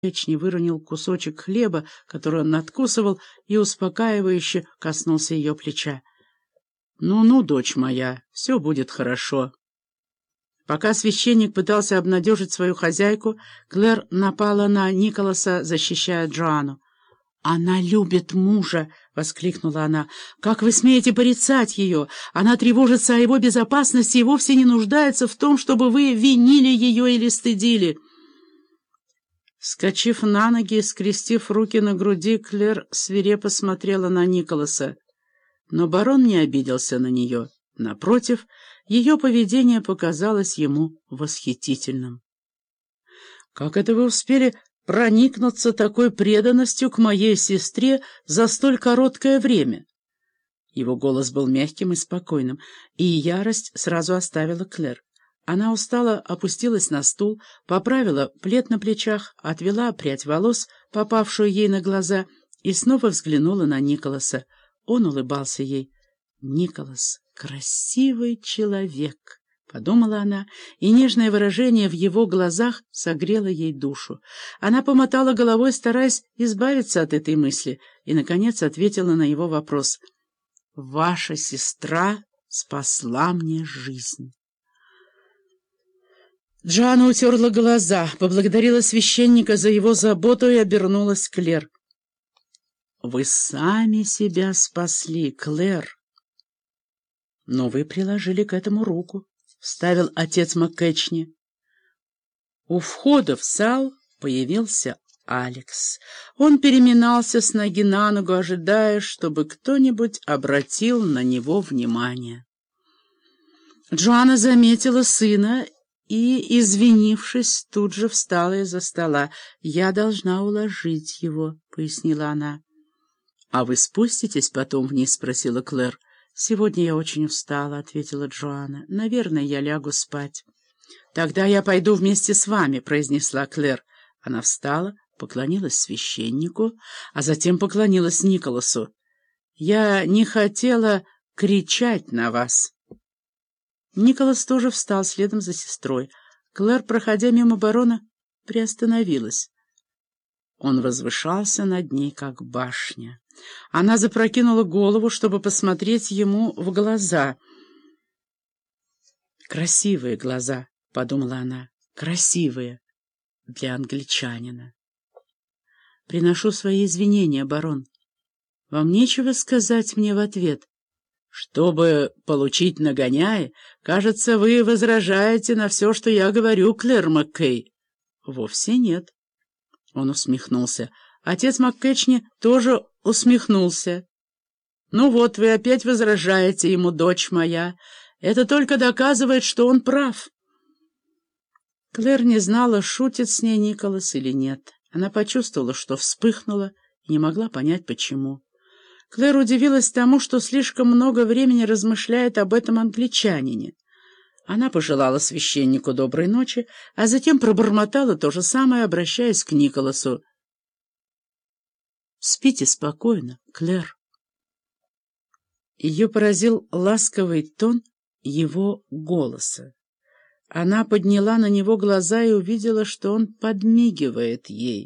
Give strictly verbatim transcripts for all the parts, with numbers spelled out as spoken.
Эчни выронил кусочек хлеба, который он надкусывал, и успокаивающе коснулся ее плеча. «Ну-ну, дочь моя, все будет хорошо». Пока священник пытался обнадежить свою хозяйку, Клэр напала на Николаса, защищая Джоанну. «Она любит мужа!» — воскликнула она. «Как вы смеете порицать ее? Она тревожится о его безопасности и вовсе не нуждается в том, чтобы вы винили ее или стыдили». Вскочив на ноги и скрестив руки на груди, Клэр свирепо смотрела на Николаса. Но барон не обиделся на нее. Напротив, ее поведение показалось ему восхитительным. «Как это вы успели проникнуться такой преданностью к моей сестре за столь короткое время?» Его голос был мягким и спокойным, и ярость сразу оставила Клэр. Она устало опустилась на стул, поправила плед на плечах, отвела прядь волос, попавшую ей на глаза, и снова взглянула на Николаса. Он улыбался ей. «Николас — красивый человек», — подумала она, и нежное выражение в его глазах согрело ей душу. Она помотала головой, стараясь избавиться от этой мысли, и, наконец, ответила на его вопрос. «Ваша сестра спасла мне жизнь». Джоанна утерла глаза, поблагодарила священника за его заботу и обернулась к Клэр. «Вы сами себя спасли, Клэр». «Но вы приложили к этому руку», — вставил отец МакЭчни. У входа в зал появился Алекс. Он переминался с ноги на ногу, ожидая, чтобы кто-нибудь обратил на него внимание. Джоанна заметила сына и, извинившись, тут же встала из-за стола. «Я должна уложить его», — пояснила она. «А вы спуститесь потом вниз?» — спросила Клэр. «Сегодня я очень устала», — ответила Джоанна. «Наверное, я лягу спать». «Тогда я пойду вместе с вами», — произнесла Клэр. Она встала, поклонилась священнику, а затем поклонилась Николасу. «Я не хотела кричать на вас». Николас тоже встал следом за сестрой. Клэр, проходя мимо барона, приостановилась. Он возвышался над ней, как башня. Она запрокинула голову, чтобы посмотреть ему в глаза. «Красивые глаза», — подумала она, — «красивые для англичанина». «Приношу свои извинения, барон. Вам нечего сказать мне в ответ?» «Чтобы получить нагоняй, кажется, вы возражаете на все, что я говорю, Клэр Маккей». «Вовсе нет». Он усмехнулся. Отец МакЭчни тоже усмехнулся. «Ну вот, вы опять возражаете ему, дочь моя. Это только доказывает, что он прав». Клэр не знала, шутит с ней Николас или нет. Она почувствовала, что вспыхнула, и не могла понять, почему. Клэр удивилась тому, что слишком много времени размышляет об этом англичанине. Она пожелала священнику доброй ночи, а затем пробормотала то же самое, обращаясь к Николасу. «Спите спокойно, Клэр». Ее поразил ласковый тон его голоса. Она подняла на него глаза и увидела, что он подмигивает ей.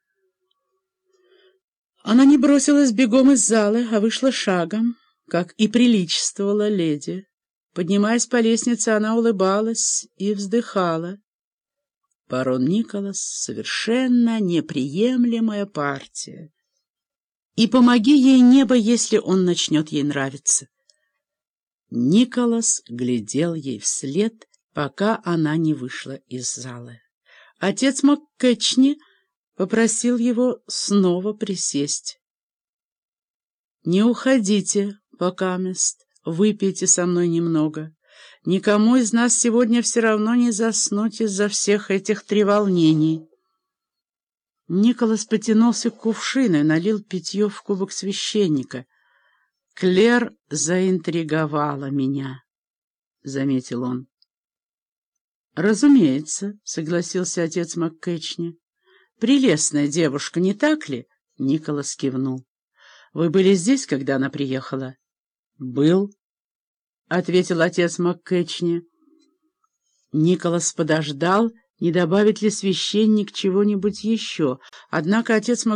Она не бросилась бегом из зала, а вышла шагом, как и приличествовала леди. Поднимаясь по лестнице, она улыбалась и вздыхала. Барон Николас — совершенно неприемлемая партия. И помоги ей небо, если он начнет ей нравиться. Николас глядел ей вслед, пока она не вышла из зала. Отец МакЭчни попросил его снова присесть. «Не уходите, покамест, выпейте со мной немного. Никому из нас сегодня все равно не заснуть из-за всех этих треволнений». Николас потянулся к кувшину и налил питье в кубок священника. «Клэр заинтриговала меня», — заметил он. «Разумеется», — согласился отец МакЭчни. «Прелестная девушка, не так ли?» — Николас кивнул. «Вы были здесь, когда она приехала?» «Был», — ответил отец МакЭчни. Николас подождал Не добавит ли священник чего-нибудь еще? Однако отец